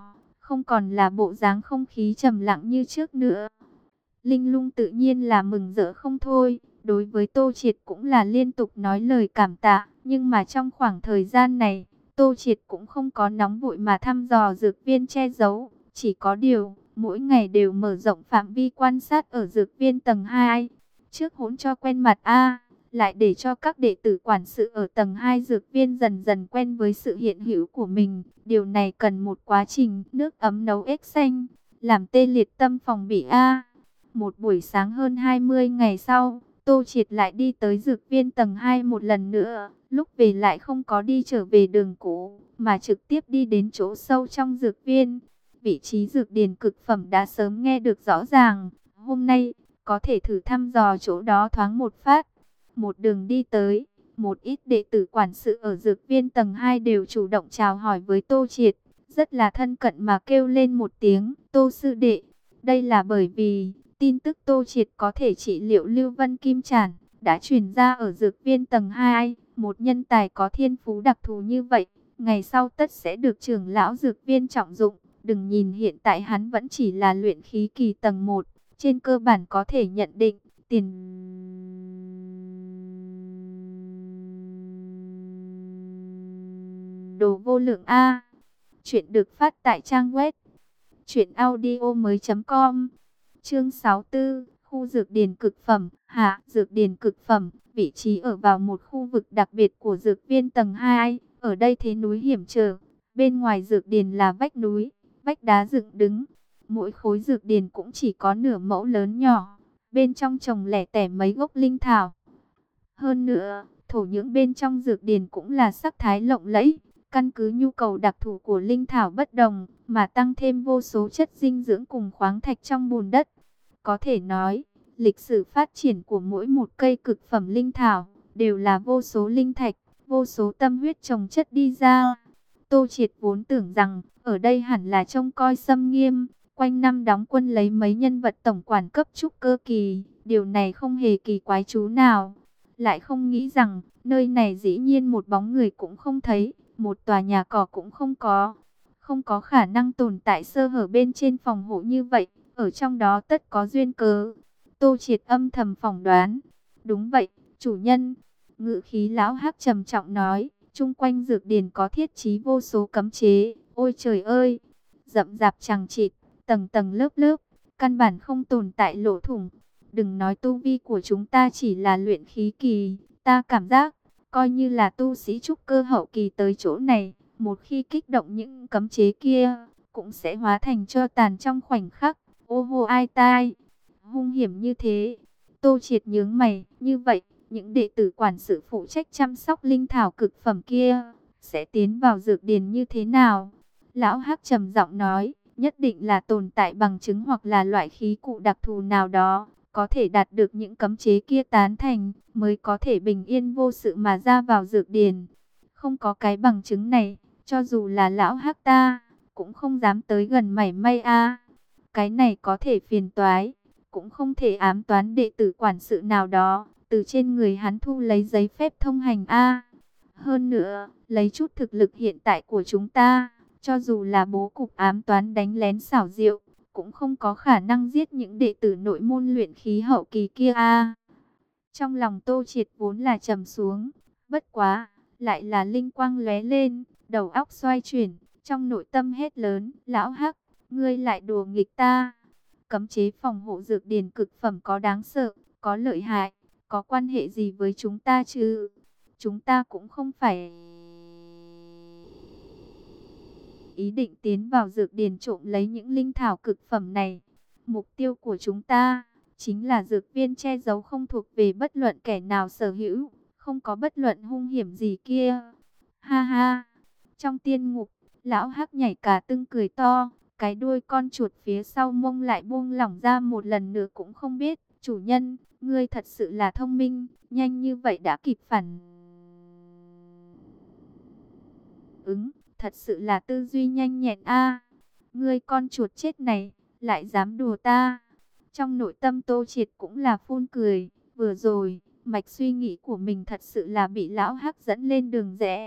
không còn là bộ dáng không khí trầm lặng như trước nữa. Linh Lung tự nhiên là mừng rỡ không thôi, đối với Tô Triệt cũng là liên tục nói lời cảm tạ, nhưng mà trong khoảng thời gian này, Tô Triệt cũng không có nóng vội mà thăm dò dược viên che giấu, chỉ có điều, mỗi ngày đều mở rộng phạm vi quan sát ở dược viên tầng hai. Trước hỗn cho quen mặt A, lại để cho các đệ tử quản sự ở tầng hai dược viên dần dần quen với sự hiện hữu của mình. Điều này cần một quá trình nước ấm nấu ếch xanh, làm tê liệt tâm phòng bị A. Một buổi sáng hơn hai mươi ngày sau, Tô Triệt lại đi tới dược viên tầng hai một lần nữa. Lúc về lại không có đi trở về đường cũ, mà trực tiếp đi đến chỗ sâu trong dược viên. Vị trí dược điển cực phẩm đã sớm nghe được rõ ràng. Hôm nay, có thể thử thăm dò chỗ đó thoáng một phát. Một đường đi tới, một ít đệ tử quản sự ở dược viên tầng hai đều chủ động chào hỏi với Tô Triệt. Rất là thân cận mà kêu lên một tiếng, Tô sư đệ. Đây là bởi vì, tin tức Tô Triệt có thể trị liệu Lưu Vân Kim Chản đã truyền ra ở dược viên tầng hai. Một nhân tài có thiên phú đặc thù như vậy, ngày sau tất sẽ được trưởng lão dược viên trọng dụng. Đừng nhìn hiện tại hắn vẫn chỉ là luyện khí kỳ tầng một, trên cơ bản có thể nhận định tiền đồ vô lượng A. Chuyện được phát tại trang web truyện audio mới chấm com. Chương sáu mươi tư, khu dược điển cực phẩm. Hạ, dược điển cực phẩm, vị trí ở vào một khu vực đặc biệt của dược viên tầng hai. Ở đây thế núi hiểm trở, bên ngoài dược điển là vách núi, vách đá dựng đứng. Mỗi khối dược điển cũng chỉ có nửa mẫu lớn nhỏ, bên trong trồng lẻ tẻ mấy gốc linh thảo. Hơn nữa, thổ nhưỡng bên trong dược điển cũng là sắc thái lộng lẫy, căn cứ nhu cầu đặc thù của linh thảo bất đồng, mà tăng thêm vô số chất dinh dưỡng cùng khoáng thạch trong bùn đất. Có thể nói, lịch sử phát triển của mỗi một cây cực phẩm linh thảo, đều là vô số linh thạch, vô số tâm huyết trồng chất đi ra. Tô Triệt vốn tưởng rằng, ở đây hẳn là trông coi xâm nghiêm, quanh năm đóng quân lấy mấy nhân vật tổng quản cấp trúc cơ kỳ, điều này không hề kỳ quái chú nào. Lại không nghĩ rằng, nơi này dĩ nhiên một bóng người cũng không thấy, một tòa nhà cỏ cũng không có. Không có khả năng tồn tại sơ hở bên trên phòng hộ như vậy, ở trong đó tất có duyên cớ. Tô Triệt âm thầm phỏng đoán. Đúng vậy, chủ nhân. Ngự khí lão hắc trầm trọng nói, chung quanh dược điển có thiết trí vô số cấm chế. Ôi trời ơi, rậm rạp chằng chịt, tầng tầng lớp lớp, căn bản không tồn tại lỗ thủng. Đừng nói tu vi của chúng ta chỉ là luyện khí kỳ, ta cảm giác, coi như là tu sĩ trúc cơ hậu kỳ tới chỗ này, một khi kích động những cấm chế kia, cũng sẽ hóa thành tro tàn trong khoảnh khắc. Ô hô ai tai, hung hiểm như thế. Tô Triệt nhướng mày, như vậy, những đệ tử quản sự phụ trách chăm sóc linh thảo cực phẩm kia, sẽ tiến vào dược điển như thế nào? Lão Hắc trầm giọng nói, nhất định là tồn tại bằng chứng hoặc là loại khí cụ đặc thù nào đó, có thể đạt được những cấm chế kia tán thành, mới có thể bình yên vô sự mà ra vào dược điển. Không có cái bằng chứng này, cho dù là lão Hắc ta, cũng không dám tới gần mảy may a. Cái này có thể phiền toái, cũng không thể ám toán đệ tử quản sự nào đó, từ trên người hắn thu lấy giấy phép thông hành a. Hơn nữa, lấy chút thực lực hiện tại của chúng ta, cho dù là bố cục ám toán đánh lén xảo diệu, cũng không có khả năng giết những đệ tử nội môn luyện khí hậu kỳ kia a. Trong lòng Tô Triệt vốn là trầm xuống, bất quá, lại là linh quang lóe lên, đầu óc xoay chuyển, trong nội tâm hét lớn, lão Hắc, ngươi lại đùa nghịch ta. Cấm chế phòng hộ dược điển cực phẩm có đáng sợ, có lợi hại, có quan hệ gì với chúng ta chứ? Chúng ta cũng không phải ý định tiến vào dược điển trộm lấy những linh thảo cực phẩm này. Mục tiêu của chúng ta chính là dược viên che giấu không thuộc về bất luận kẻ nào sở hữu, không có bất luận hung hiểm gì kia. Ha ha, trong tiên ngục, lão Hắc nhảy cả tưng cười to, cái đuôi con chuột phía sau mông lại buông lỏng ra một lần nữa cũng không biết. Chủ nhân, ngươi thật sự là thông minh, nhanh như vậy đã kịp phản ứng, thật sự là tư duy nhanh nhẹn a. Ngươi con chuột chết này, lại dám đùa ta. Trong nội tâm Tô Triệt cũng là phun cười, vừa rồi, mạch suy nghĩ của mình thật sự là bị lão Hắc dẫn lên đường rẽ.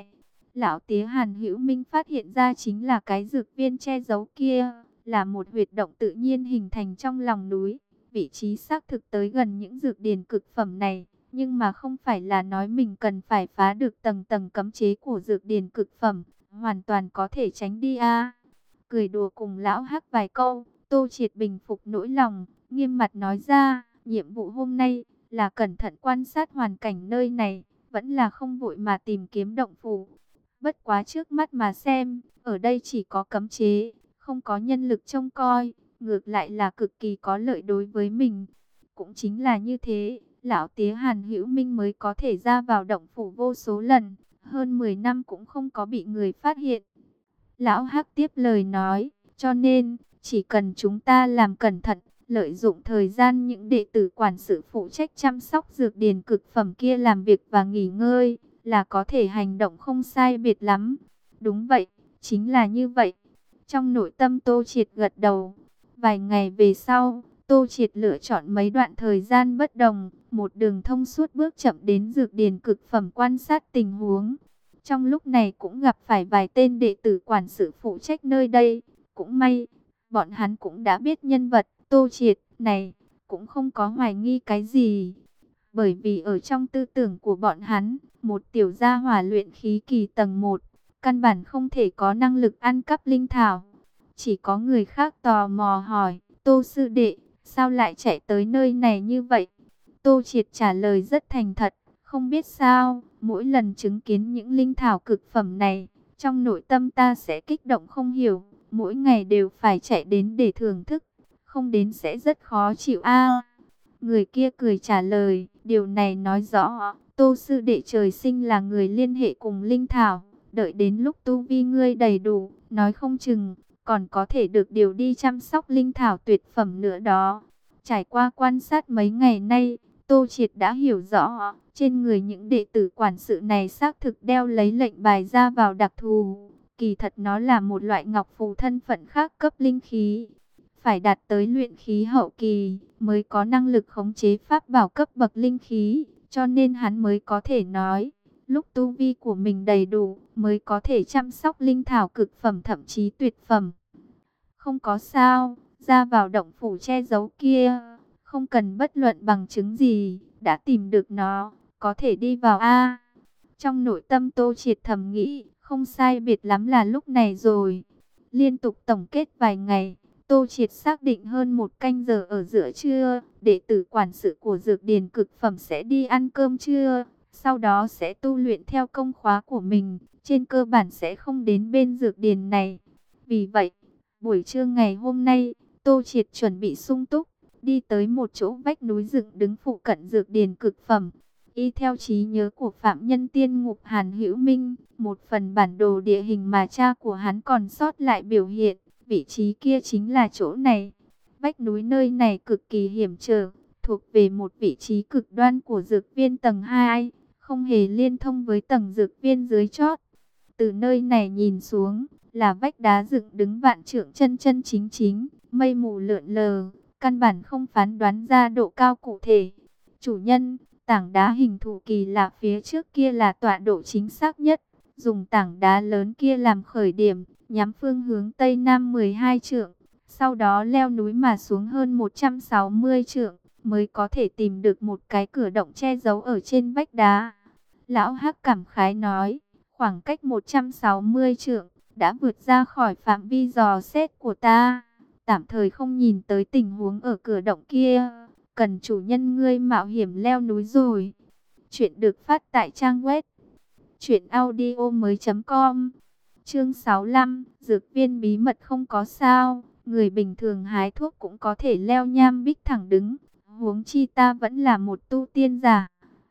Lão tía Hàn Hữu Minh phát hiện ra chính là cái dược viên che giấu kia, là một huyệt động tự nhiên hình thành trong lòng núi. Vị trí xác thực tới gần những dược điển cực phẩm này, nhưng mà không phải là nói mình cần phải phá được tầng tầng cấm chế của dược điển cực phẩm, hoàn toàn có thể tránh đi a. Cười đùa cùng lão Hắc vài câu, Tô Triệt bình phục nỗi lòng, nghiêm mặt nói ra, nhiệm vụ hôm nay là cẩn thận quan sát hoàn cảnh nơi này, vẫn là không vội mà tìm kiếm động phủ. Bất quá trước mắt mà xem, ở đây chỉ có cấm chế, không có nhân lực trông coi, ngược lại là cực kỳ có lợi đối với mình. Cũng chính là như thế, lão tía Hàn Hữu Minh mới có thể ra vào động phủ vô số lần, hơn mười năm cũng không có bị người phát hiện. Lão Hắc tiếp lời nói, cho nên, chỉ cần chúng ta làm cẩn thận, lợi dụng thời gian những đệ tử quản sự phụ trách chăm sóc dược điển cực phẩm kia làm việc và nghỉ ngơi, là có thể hành động không sai biệt lắm. Đúng vậy, chính là như vậy. Trong nội tâm Tô Triệt gật đầu. Vài ngày về sau, Tô Triệt lựa chọn mấy đoạn thời gian bất đồng, một đường thông suốt bước chậm đến dược điển cực phẩm quan sát tình huống. Trong lúc này cũng gặp phải vài tên đệ tử quản sự phụ trách nơi đây. Cũng may, bọn hắn cũng đã biết nhân vật Tô Triệt này, cũng không có hoài nghi cái gì. Bởi vì ở trong tư tưởng của bọn hắn, một tiểu gia hỏa luyện khí kỳ tầng một, căn bản không thể có năng lực ăn cắp linh thảo. Chỉ có người khác tò mò hỏi, Tô sư đệ, sao lại chạy tới nơi này như vậy? Tô Triệt trả lời rất thành thật, không biết sao, mỗi lần chứng kiến những linh thảo cực phẩm này, trong nội tâm ta sẽ kích động không hiểu, mỗi ngày đều phải chạy đến để thưởng thức, không đến sẽ rất khó chịu a. Người kia cười trả lời, điều này nói rõ, Tô sư đệ trời sinh là người liên hệ cùng linh thảo, đợi đến lúc tu vi ngươi đầy đủ, nói không chừng, còn có thể được điều đi chăm sóc linh thảo tuyệt phẩm nữa đó. Trải qua quan sát mấy ngày nay, Tô Triệt đã hiểu rõ, trên người những đệ tử quản sự này xác thực đeo lấy lệnh bài ra vào đặc thù. Kỳ thật nó là một loại ngọc phù thân phận khác cấp linh khí. Phải đạt tới luyện khí hậu kỳ mới có năng lực khống chế pháp bảo cấp bậc linh khí. Cho nên hắn mới có thể nói, lúc tu vi của mình đầy đủ mới có thể chăm sóc linh thảo cực phẩm thậm chí tuyệt phẩm. Không có sao, ra vào động phủ che giấu kia, không cần bất luận bằng chứng gì, đã tìm được nó, có thể đi vào a. Trong nội tâm Tô Triệt thầm nghĩ, không sai biệt lắm là lúc này rồi. Liên tục tổng kết vài ngày, Tô Triệt xác định hơn một canh giờ ở giữa trưa, đệ tử quản sự của dược điển cực phẩm sẽ đi ăn cơm trưa, sau đó sẽ tu luyện theo công khóa của mình, trên cơ bản sẽ không đến bên dược điển này. Vì vậy, buổi trưa ngày hôm nay, Tô Triệt chuẩn bị sung túc, đi tới một chỗ vách núi dựng đứng phụ cận dược điển cực phẩm. Y theo trí nhớ của Phạm Nhân Tiên Ngục Hàn Hữu Minh, một phần bản đồ địa hình mà cha của hắn còn sót lại biểu hiện, vị trí kia chính là chỗ này. Vách núi nơi này cực kỳ hiểm trở, thuộc về một vị trí cực đoan của dược viên tầng hai, không hề liên thông với tầng dược viên dưới chót. Từ nơi này nhìn xuống, là vách đá dựng đứng vạn trượng chân chân chính chính, mây mù lượn lờ, căn bản không phán đoán ra độ cao cụ thể. Chủ nhân, tảng đá hình thù kỳ lạ phía trước kia là tọa độ chính xác nhất, dùng tảng đá lớn kia làm khởi điểm, nhắm phương hướng Tây Nam mười hai trượng, sau đó leo núi mà xuống hơn một trăm sáu mươi trượng, mới có thể tìm được một cái cửa động che giấu ở trên vách đá. Lão Hắc cảm khái nói, khoảng cách một trăm sáu mươi trượng, đã vượt ra khỏi phạm vi dò xét của ta, tạm thời không nhìn tới tình huống ở cửa động kia, cần chủ nhân ngươi mạo hiểm leo núi rồi. Chuyện được phát tại trang web truyện audio mới chấm com. Chương sáu mươi lăm, dược viên bí mật không có sao, người bình thường hái thuốc cũng có thể leo nham bích thẳng đứng, huống chi ta vẫn là một tu tiên giả.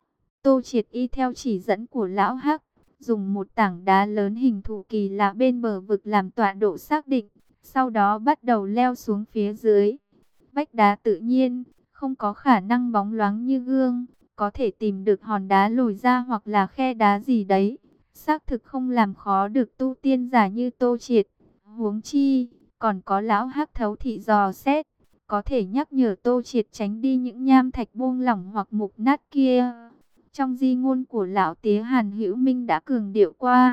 Tô Triệt y theo chỉ dẫn của lão Hắc, dùng một tảng đá lớn hình thù kỳ lạ bên bờ vực làm tọa độ xác định, sau đó bắt đầu leo xuống phía dưới. Vách đá tự nhiên, không có khả năng bóng loáng như gương, có thể tìm được hòn đá lồi ra hoặc là khe đá gì đấy. Xác thực không làm khó được tu tiên giả như Tô Triệt. Huống chi, còn có lão Hắc thấu thị dò xét, có thể nhắc nhở Tô Triệt tránh đi những nham thạch buông lỏng hoặc mục nát kia. Trong di ngôn của lão tía Hàn Hữu Minh đã cường điệu qua,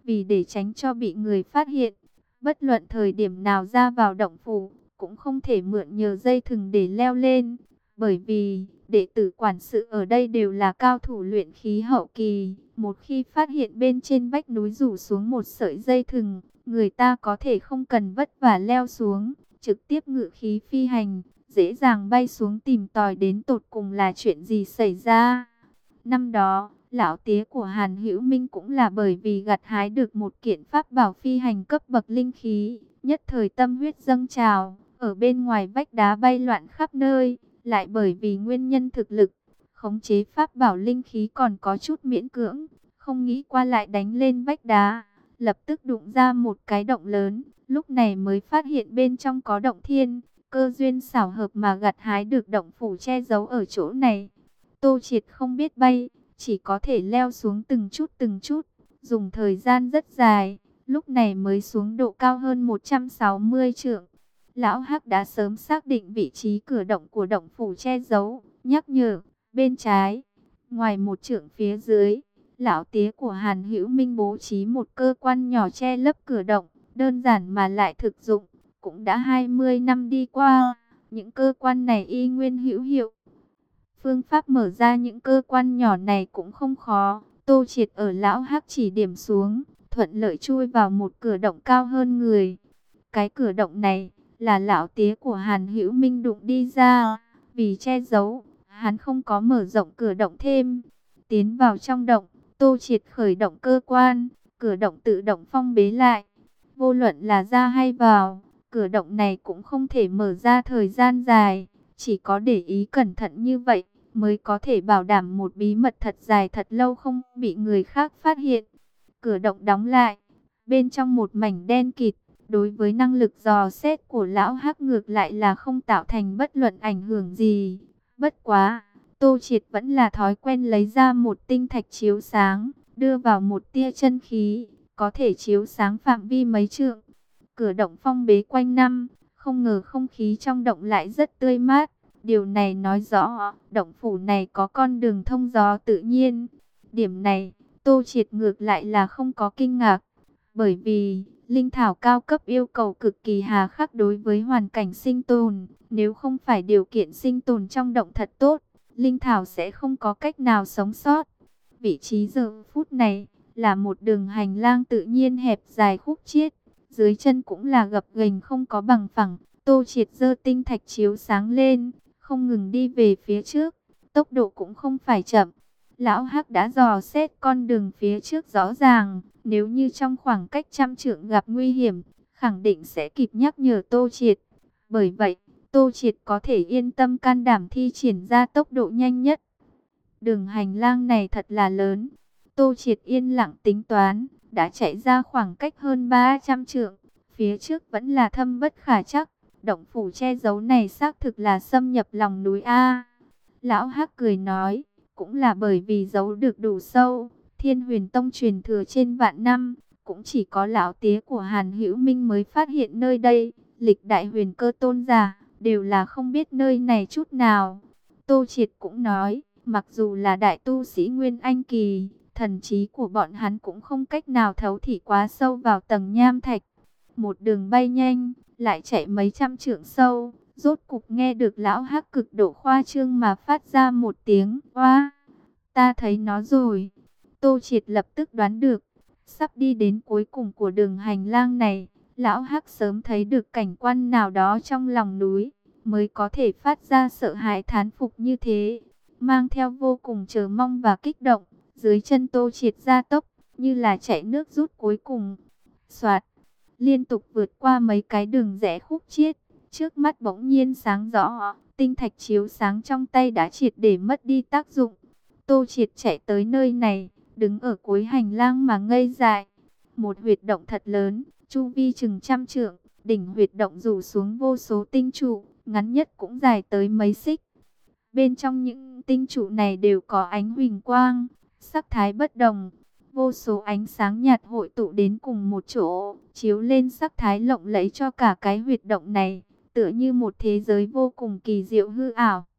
Vì để tránh cho bị người phát hiện, bất luận thời điểm nào ra vào động phủ, cũng không thể mượn nhờ dây thừng để leo lên. Bởi vì, đệ tử quản sự ở đây đều là cao thủ luyện khí hậu kỳ. Một khi phát hiện bên trên vách núi rủ xuống một sợi dây thừng, người ta có thể không cần vất vả leo xuống, trực tiếp ngự khí phi hành, dễ dàng bay xuống tìm tòi đến tột cùng là chuyện gì xảy ra. Năm đó, lão tía của Hàn Hữu Minh cũng là bởi vì gặt hái được một kiện pháp bảo phi hành cấp bậc linh khí, nhất thời tâm huyết dâng trào, ở bên ngoài vách đá bay loạn khắp nơi, lại bởi vì nguyên nhân thực lực, khống chế pháp bảo linh khí còn có chút miễn cưỡng, không nghĩ qua lại đánh lên vách đá, lập tức đụng ra một cái động lớn, lúc này mới phát hiện bên trong có động thiên, cơ duyên xảo hợp mà gặt hái được động phủ che giấu ở chỗ này. Tô Triệt không biết bay, chỉ có thể leo xuống từng chút từng chút, dùng thời gian rất dài, lúc này mới xuống độ cao hơn một trăm sáu mươi trượng. Lão Hắc đã sớm xác định vị trí cửa động của động phủ che giấu, nhắc nhở, bên trái, ngoài một trượng phía dưới, lão tía của Hàn Hữu Minh bố trí một cơ quan nhỏ che lấp cửa động, đơn giản mà lại thực dụng, cũng đã hai mươi năm đi qua, những cơ quan này y nguyên hữu hiệu. Phương pháp mở ra những cơ quan nhỏ này cũng không khó, Tô Triệt ở lão Hắc chỉ điểm xuống, thuận lợi chui vào một cửa động cao hơn người. Cái cửa động này là lão tía của Hàn Hữu Minh đụng đi ra, vì che giấu, hắn không có mở rộng cửa động thêm. Tiến vào trong động, Tô Triệt khởi động cơ quan, cửa động tự động phong bế lại. Vô luận là ra hay vào, cửa động này cũng không thể mở ra thời gian dài, chỉ có để ý cẩn thận như vậy mới có thể bảo đảm một bí mật thật dài thật lâu không bị người khác phát hiện. Cửa động đóng lại, bên trong một mảnh đen kịt, đối với năng lực dò xét của lão Hắc ngược lại là không tạo thành bất luận ảnh hưởng gì. Bất quá, Tô Triệt vẫn là thói quen lấy ra một tinh thạch chiếu sáng, đưa vào một tia chân khí, có thể chiếu sáng phạm vi mấy trượng. Cửa động phong bế quanh năm, không ngờ không khí trong động lại rất tươi mát. Điều này nói rõ, động phủ này có con đường thông gió tự nhiên. Điểm này, Tô Triệt ngược lại là không có kinh ngạc. Bởi vì, linh thảo cao cấp yêu cầu cực kỳ hà khắc đối với hoàn cảnh sinh tồn. Nếu không phải điều kiện sinh tồn trong động thật tốt, linh thảo sẽ không có cách nào sống sót. Vị trí giờ phút này, là một đường hành lang tự nhiên hẹp dài khúc chiết. Dưới chân cũng là gập ghềnh không có bằng phẳng. Tô Triệt giơ tinh thạch chiếu sáng lên, không ngừng đi về phía trước, tốc độ cũng không phải chậm. Lão Hắc đã dò xét con đường phía trước rõ ràng, nếu như trong khoảng cách trăm trượng gặp nguy hiểm, khẳng định sẽ kịp nhắc nhở Tô Triệt. Bởi vậy, Tô Triệt có thể yên tâm can đảm thi triển ra tốc độ nhanh nhất. Đường hành lang này thật là lớn. Tô Triệt yên lặng tính toán, đã chạy ra khoảng cách hơn ba trăm trượng, phía trước vẫn là thâm bất khả trắc. Động phủ che giấu này xác thực là xâm nhập lòng núi A. Lão Hắc cười nói, cũng là bởi vì giấu được đủ sâu. Thiên Huyền Tông truyền thừa trên vạn năm, cũng chỉ có lão tía của Hàn Hữu Minh mới phát hiện nơi đây. Lịch đại huyền cơ tôn giả, đều là không biết nơi này chút nào. Tô Triệt cũng nói, mặc dù là đại tu sĩ Nguyên Anh Kỳ, thần trí của bọn hắn cũng không cách nào thấu thị quá sâu vào tầng nham thạch. Một đường bay nhanh, lại chạy mấy trăm trượng sâu, rốt cục nghe được lão Hắc cực độ khoa trương mà phát ra một tiếng oa. Ta thấy nó rồi. Tô Triệt lập tức đoán được, sắp đi đến cuối cùng của đường hành lang này, lão Hắc sớm thấy được cảnh quan nào đó trong lòng núi, mới có thể phát ra sợ hãi thán phục như thế, mang theo vô cùng chờ mong và kích động. Dưới chân Tô Triệt gia tốc, như là chạy nước rút cuối cùng. Soạt, liên tục vượt qua mấy cái đường rẽ khúc chiết, trước mắt bỗng nhiên sáng rõ, tinh thạch chiếu sáng trong tay đã triệt để mất đi tác dụng. Tô Triệt chạy tới nơi này, đứng ở cuối hành lang mà ngây dại. Một huyệt động thật lớn, chu vi chừng trăm trượng, đỉnh huyệt động rủ xuống vô số tinh trụ, ngắn nhất cũng dài tới mấy xích. Bên trong những tinh trụ này đều có ánh huỳnh quang, sắc thái bất đồng. Vô số ánh sáng nhạt hội tụ đến cùng một chỗ, chiếu lên sắc thái lộng lẫy cho cả cái huyệt động này, tựa như một thế giới vô cùng kỳ diệu hư ảo.